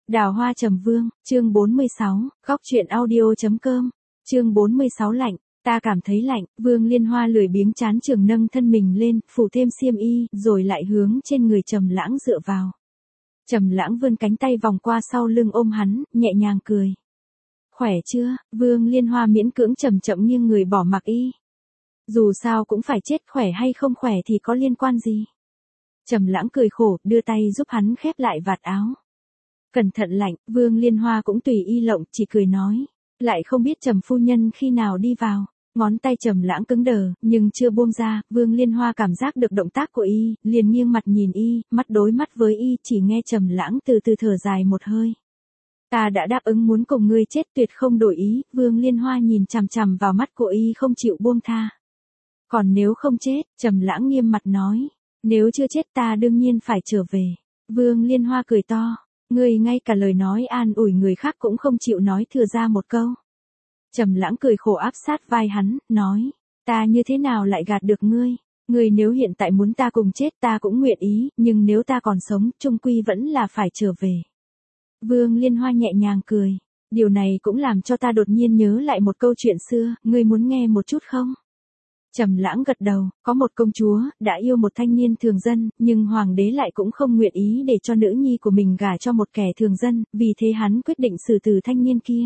Đào hoa trầm vương, chương 46, góc truyện audio.com, chương 46 lạnh, ta cảm thấy lạnh, Vương Liên Hoa lười biếng chán trường nâng thân mình lên, phủ thêm xiêm y, rồi lại hướng trên người Trầm Lãng dựa vào. Trầm Lãng vươn cánh tay vòng qua sau lưng ôm hắn, nhẹ nhàng cười. Khỏe chưa? Vương Liên Hoa miễn cưỡng chậm chậm nghiêng người bỏ mặc y. Dù sao cũng phải chết, khỏe hay không khỏe thì có liên quan gì? Trầm Lãng cười khổ, đưa tay giúp hắn khép lại vạt áo. Cẩn thận lạnh, Vương Liên Hoa cũng tùy y lộng, chỉ cười nói. Lại không biết Trầm phu nhân khi nào đi vào. Ngón tay Trầm Lãng cứng đờ, nhưng chưa buông ra, Vương Liên Hoa cảm giác được động tác của y, liền nghiêng mặt nhìn y, mắt đối mắt với y, chỉ nghe Trầm Lãng từ từ thở dài một hơi. Ta đã đáp ứng muốn cùng ngươi chết, tuyệt không đổi ý. Vương Liên Hoa nhìn chằm chằm vào mắt của y không chịu buông tha. Còn nếu không chết, Trầm Lãng nghiêm mặt nói. Nếu chưa chết ta đương nhiên phải trở về. Vương Liên Hoa cười to. Ngươi ngay cả lời nói an ủi người khác cũng không chịu nói thừa ra một câu. Trầm Lãng cười khổ áp sát vai hắn, nói. Ta như thế nào lại gạt được ngươi? Ngươi nếu hiện tại muốn ta cùng chết ta cũng nguyện ý, nhưng nếu ta còn sống, chung quy vẫn là phải trở về. Vương Liên Hoa nhẹ nhàng cười. Điều này cũng làm cho ta đột nhiên nhớ lại một câu chuyện xưa, ngươi muốn nghe một chút không? Trầm Lãng gật đầu, có một công chúa, đã yêu một thanh niên thường dân, nhưng hoàng đế lại cũng không nguyện ý để cho nữ nhi của mình gả cho một kẻ thường dân, vì thế hắn quyết định xử tử thanh niên kia.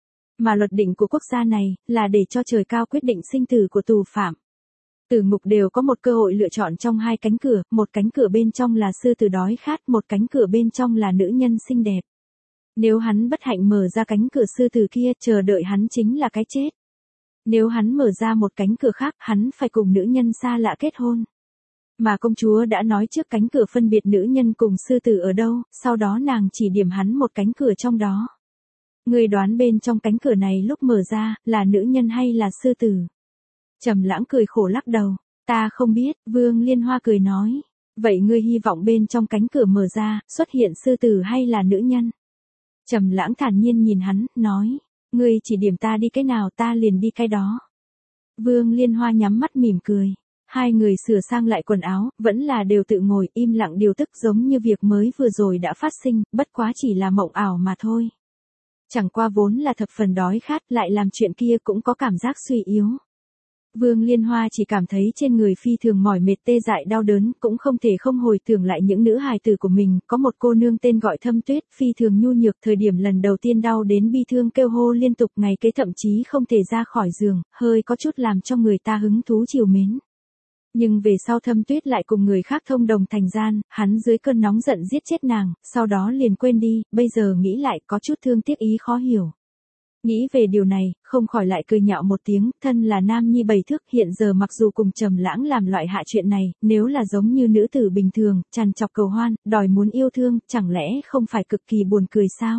Mà luật định của quốc gia này, là để cho trời cao quyết định sinh tử của tù phạm. Tử ngục đều có một cơ hội lựa chọn trong hai cánh cửa, một cánh cửa bên trong là sư tử đói khát, một cánh cửa bên trong là nữ nhân xinh đẹp. Nếu hắn bất hạnh mở ra cánh cửa sư tử kia, chờ đợi hắn chính là cái chết. Nếu hắn mở ra một cánh cửa khác, hắn phải cùng nữ nhân xa lạ kết hôn. Mà công chúa đã nói trước cánh cửa phân biệt nữ nhân cùng sư tử ở đâu, sau đó nàng chỉ điểm hắn một cánh cửa trong đó. Người đoán bên trong cánh cửa này lúc mở ra, là nữ nhân hay là sư tử? Trầm Lãng cười khổ lắc đầu. Ta không biết, Vương Liên Hoa cười nói. Vậy ngươi hy vọng bên trong cánh cửa mở ra, xuất hiện sư tử hay là nữ nhân? Trầm Lãng thản nhiên nhìn hắn, nói. Ngươi chỉ điểm ta đi cái nào ta liền đi cái đó. Vương Liên Hoa nhắm mắt mỉm cười. Hai người sửa sang lại quần áo, vẫn là đều tự ngồi im lặng điều tức giống như việc mới vừa rồi đã phát sinh, bất quá chỉ là mộng ảo mà thôi. Chẳng qua vốn là thập phần đói khát, lại làm chuyện kia cũng có cảm giác suy yếu. Vương Liên Hoa chỉ cảm thấy trên người phi thường mỏi mệt tê dại đau đớn, cũng không thể không hồi tưởng lại những nữ hài tử của mình, có một cô nương tên gọi Thâm Tuyết, phi thường nhu nhược, thời điểm lần đầu tiên đau đến bi thương kêu hô liên tục, ngày kế thậm chí không thể ra khỏi giường, hơi có chút làm cho người ta hứng thú trìu mến. Nhưng về sau Thâm Tuyết lại cùng người khác thông đồng thành gian, hắn dưới cơn nóng giận giết chết nàng, sau đó liền quên đi, bây giờ nghĩ lại có chút thương tiếc ý khó hiểu. Nghĩ về điều này, không khỏi lại cười nhạo một tiếng, thân là nam nhi 7 thước, hiện giờ mặc dù cùng Trầm Lãng làm loại hạ chuyện này, nếu là giống như nữ tử bình thường, trằn trọc cầu hoan, đòi muốn yêu thương, chẳng lẽ không phải cực kỳ buồn cười sao?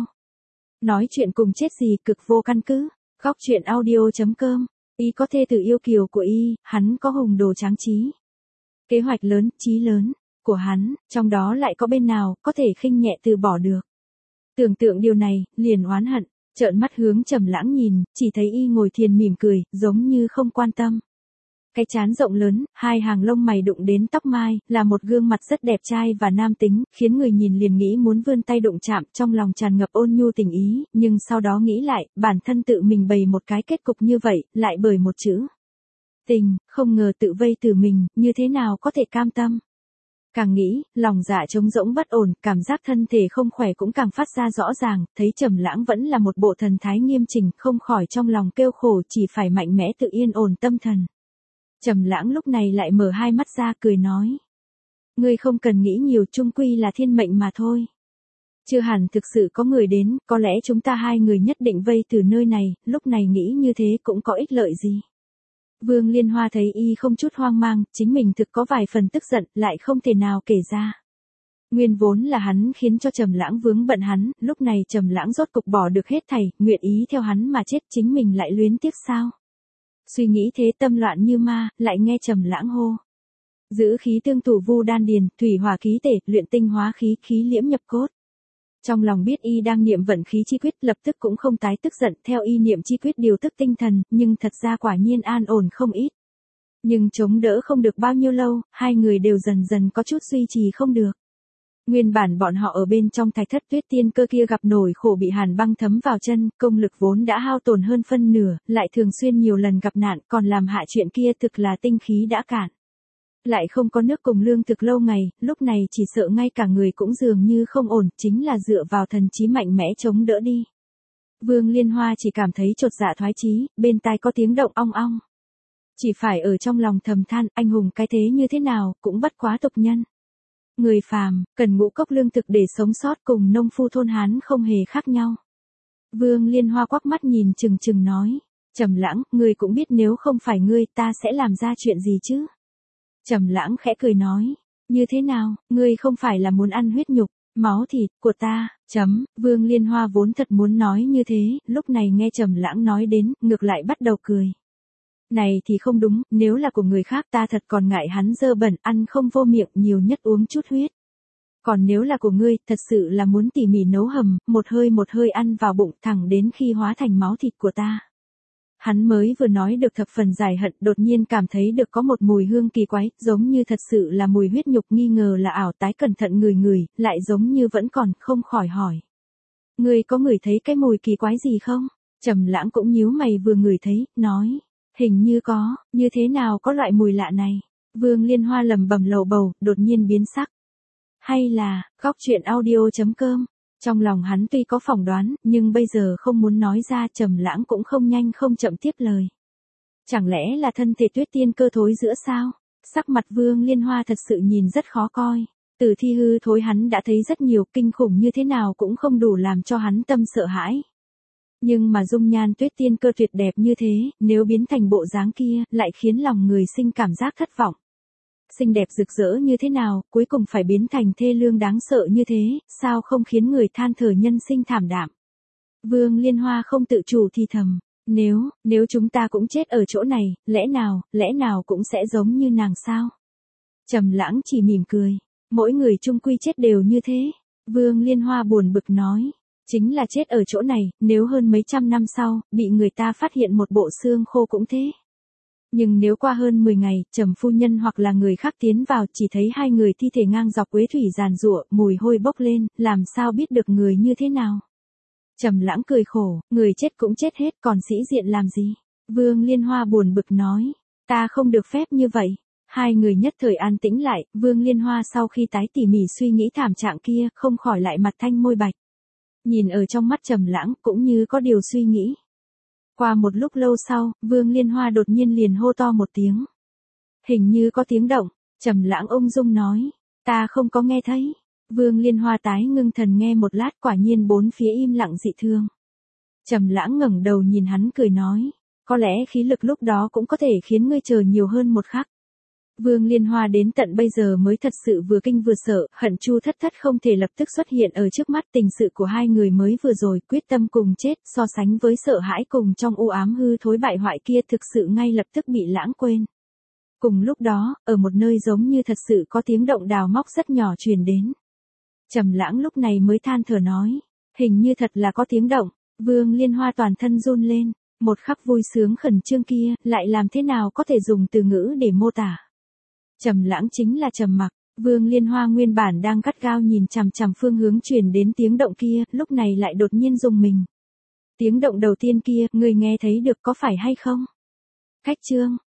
Nói chuyện cùng chết gì cực vô căn cứ. Góc truyện audio.com. Y có thê tử yêu kiều của y, hắn có hùng đồ tráng trí. Kế hoạch lớn, chí lớn của hắn, trong đó lại có bên nào có thể khinh nhẹ từ bỏ được. Tưởng tượng điều này, liền oán hận. Trợn mắt hướng Trầm Lãng nhìn, chỉ thấy y ngồi thiền mỉm cười, giống như không quan tâm. Cái trán rộng lớn, hai hàng lông mày đụng đến tóc mai, là một gương mặt rất đẹp trai và nam tính, khiến người nhìn liền nghĩ muốn vươn tay đụng chạm, trong lòng tràn ngập ôn nhu tình ý, nhưng sau đó nghĩ lại, bản thân tự mình bày một cái kết cục như vậy, lại bởi một chữ tình, không ngờ tự vây từ mình, như thế nào có thể cam tâm. Càng nghĩ, lòng dạ trống rỗng bất ổn, cảm giác thân thể không khỏe cũng càng phát ra rõ ràng, thấy Trầm Lãng vẫn là một bộ thần thái nghiêm chỉnh, không khỏi trong lòng kêu khổ, chỉ phải mạnh mẽ tự yên ổn tâm thần. Trầm Lãng lúc này lại mở hai mắt ra cười nói. Ngươi không cần nghĩ nhiều, chung quy là thiên mệnh mà thôi. Chưa hẳn thực sự có người đến, có lẽ chúng ta hai người nhất định vây từ nơi này, lúc này nghĩ như thế cũng có ích lợi gì. Vương Liên Hoa thấy y không chút hoang mang, chính mình thực có vài phần tức giận, lại không thể nào kể ra. Nguyên vốn là hắn khiến cho Trầm Lãng vướng bận hắn, lúc này Trầm Lãng rốt cục bỏ được hết thảy, nguyện ý theo hắn mà chết, chính mình lại luyến tiếc sao? Suy nghĩ thế tâm loạn như ma, lại nghe Trầm Lãng hô. Giữ khí tương thủ vu đan điền, thủy hỏa khí tể, luyện tinh hóa khí, khí liễm nhập cốt. Trong lòng biết y đang niệm vận khí chi quyết, lập tức cũng không tái tức giận, theo y niệm chi quyết điều tức tinh thần, nhưng thật ra quả nhiên an ổn không ít. Nhưng chống đỡ không được bao nhiêu lâu, hai người đều dần dần có chút duy trì không được. Nguyên bản bọn họ ở bên trong Thạch Thất Tuyết Tiên Cơ kia gặp nổi khổ bị hàn băng thấm vào chân, công lực vốn đã hao tổn hơn phân nửa, lại thường xuyên nhiều lần gặp nạn, còn làm hạ chuyện kia thực là tinh khí đã cạn. Lại không có nước cùng lương thực lâu ngày, lúc này chỉ sợ ngay cả người cũng dường như không ổn, chính là dựa vào thần trí mạnh mẽ chống đỡ đi. Vương Liên Hoa chỉ cảm thấy chột dạ thoái chí, bên tai có tiếng động ong ong. Chỉ phải ở trong lòng thầm than, anh hùng cái thế như thế nào, cũng bất quá tục nhân. Người phàm, cần ngũ cốc lương thực để sống sót, cùng nông phu thôn Hán không hề khác nhau. Vương Liên Hoa quắc mắt nhìn chừng chừng nói, Trầm Lãng, ngươi cũng biết nếu không phải ngươi ta sẽ làm ra chuyện gì chứ. Trầm Lãng khẽ cười nói, như thế nào, ngươi không phải là muốn ăn huyết nhục, máu thịt của ta, Vương Liên Hoa vốn thật muốn nói như thế, lúc này nghe Trầm Lãng nói đến, ngược lại bắt đầu cười. Này thì không đúng, nếu là của người khác ta thật còn ngại hắn dơ bẩn, ăn không vô miệng, nhiều nhất uống chút huyết. Còn nếu là của ngươi, thật sự là muốn tỉ mỉ nấu hầm, một hơi ăn vào bụng, thẳng đến khi hóa thành máu thịt của ta. Hắn mới vừa nói được thập phần giải hận, đột nhiên cảm thấy được có một mùi hương kỳ quái, giống như thật sự là mùi huyết nhục, nghi ngờ là ảo, tái cẩn thận ngửi, lại giống như vẫn còn, không khỏi hỏi. Ngươi có ngửi thấy cái mùi kỳ quái gì không? Trầm Lãng cũng nhíu mày vừa ngửi thấy, nói, hình như có, như thế nào có loại mùi lạ này? Vương Liên Hoa lẩm bẩm lầu bầu, đột nhiên biến sắc. Hay là, góc truyện audio.com. Trong lòng hắn tuy có phỏng đoán, nhưng bây giờ không muốn nói ra, Trầm Lãng cũng không nhanh không chậm tiếp lời. Chẳng lẽ là thân thể Tuyết Tiên Cơ thối giữa sao? Sắc mặt Vương Liên Hoa thật sự nhìn rất khó coi. Tử thi hư thối hắn đã thấy rất nhiều, kinh khủng như thế nào cũng không đủ làm cho hắn tâm sợ hãi. Nhưng mà dung nhan Tuyết Tiên Cơ tuyệt đẹp như thế, nếu biến thành bộ dáng kia, lại khiến lòng người sinh cảm giác thất vọng. Xinh đẹp rực rỡ như thế nào, cuối cùng phải biến thành thê lương đáng sợ như thế, sao không khiến người than thở nhân sinh thảm đạm. Vương Liên Hoa không tự chủ thì thầm, nếu chúng ta cũng chết ở chỗ này, lẽ nào cũng sẽ giống như nàng sao? Trầm Lãng chỉ mỉm cười, mỗi người chung quy chết đều như thế. Vương Liên Hoa buồn bực nói, chính là chết ở chỗ này, nếu hơn mấy trăm năm sau, bị người ta phát hiện một bộ xương khô cũng thế. Nhưng nếu qua hơn 10 ngày, Trầm phu nhân hoặc là người khác tiến vào, chỉ thấy hai người thi thể ngang dọc quế thủy giàn giụa, mùi hôi bốc lên, làm sao biết được người như thế nào? Trầm Lãng cười khổ, người chết cũng chết hết, còn sĩ diện làm gì? Vương Liên Hoa buồn bực nói, ta không được phép như vậy. Hai người nhất thời an tĩnh lại, Vương Liên Hoa sau khi tái tỉ mỉ suy nghĩ thảm trạng kia, không khỏi lại mặt thanh môi bạch. Nhìn ở trong mắt Trầm Lãng, cũng như có điều suy nghĩ. Qua một lúc lâu sau, Vương Liên Hoa đột nhiên liền hô to một tiếng. Hình như có tiếng động, Trầm Lãng ung dung nói, ta không có nghe thấy. Vương Liên Hoa tái ngưng thần nghe một lát, quả nhiên bốn phía im lặng dị thường. Trầm Lãng ngẩng đầu nhìn hắn cười nói, có lẽ khí lực lúc đó cũng có thể khiến ngươi chờ nhiều hơn một khắc. Vương Liên Hoa đến tận bây giờ mới thật sự vừa kinh vừa sợ, hận Chu Thất Thất không thể lập tức xuất hiện ở trước mắt, tình sự của hai người mới vừa rồi, quyết tâm cùng chết, so sánh với sợ hãi cùng trong u ám hư thối bại hoại kia, thực sự ngay lập tức bị lãng quên. Cùng lúc đó, ở một nơi giống như thật sự có tiếng động đào móc rất nhỏ truyền đến. Trầm Lãng lúc này mới than thở nói, hình như thật là có tiếng động. Vương Liên Hoa toàn thân run lên, một khắc vui sướng khẩn trương kia, lại làm thế nào có thể dùng từ ngữ để mô tả. Trầm Lãng chính là trầm mặc, Vương Liên Hoa nguyên bản đang gắt gao nhìn chằm chằm phương hướng truyền đến tiếng động kia, lúc này lại đột nhiên rùng mình. Tiếng động đầu tiên kia, ngươi nghe thấy được có phải hay không? Khách chương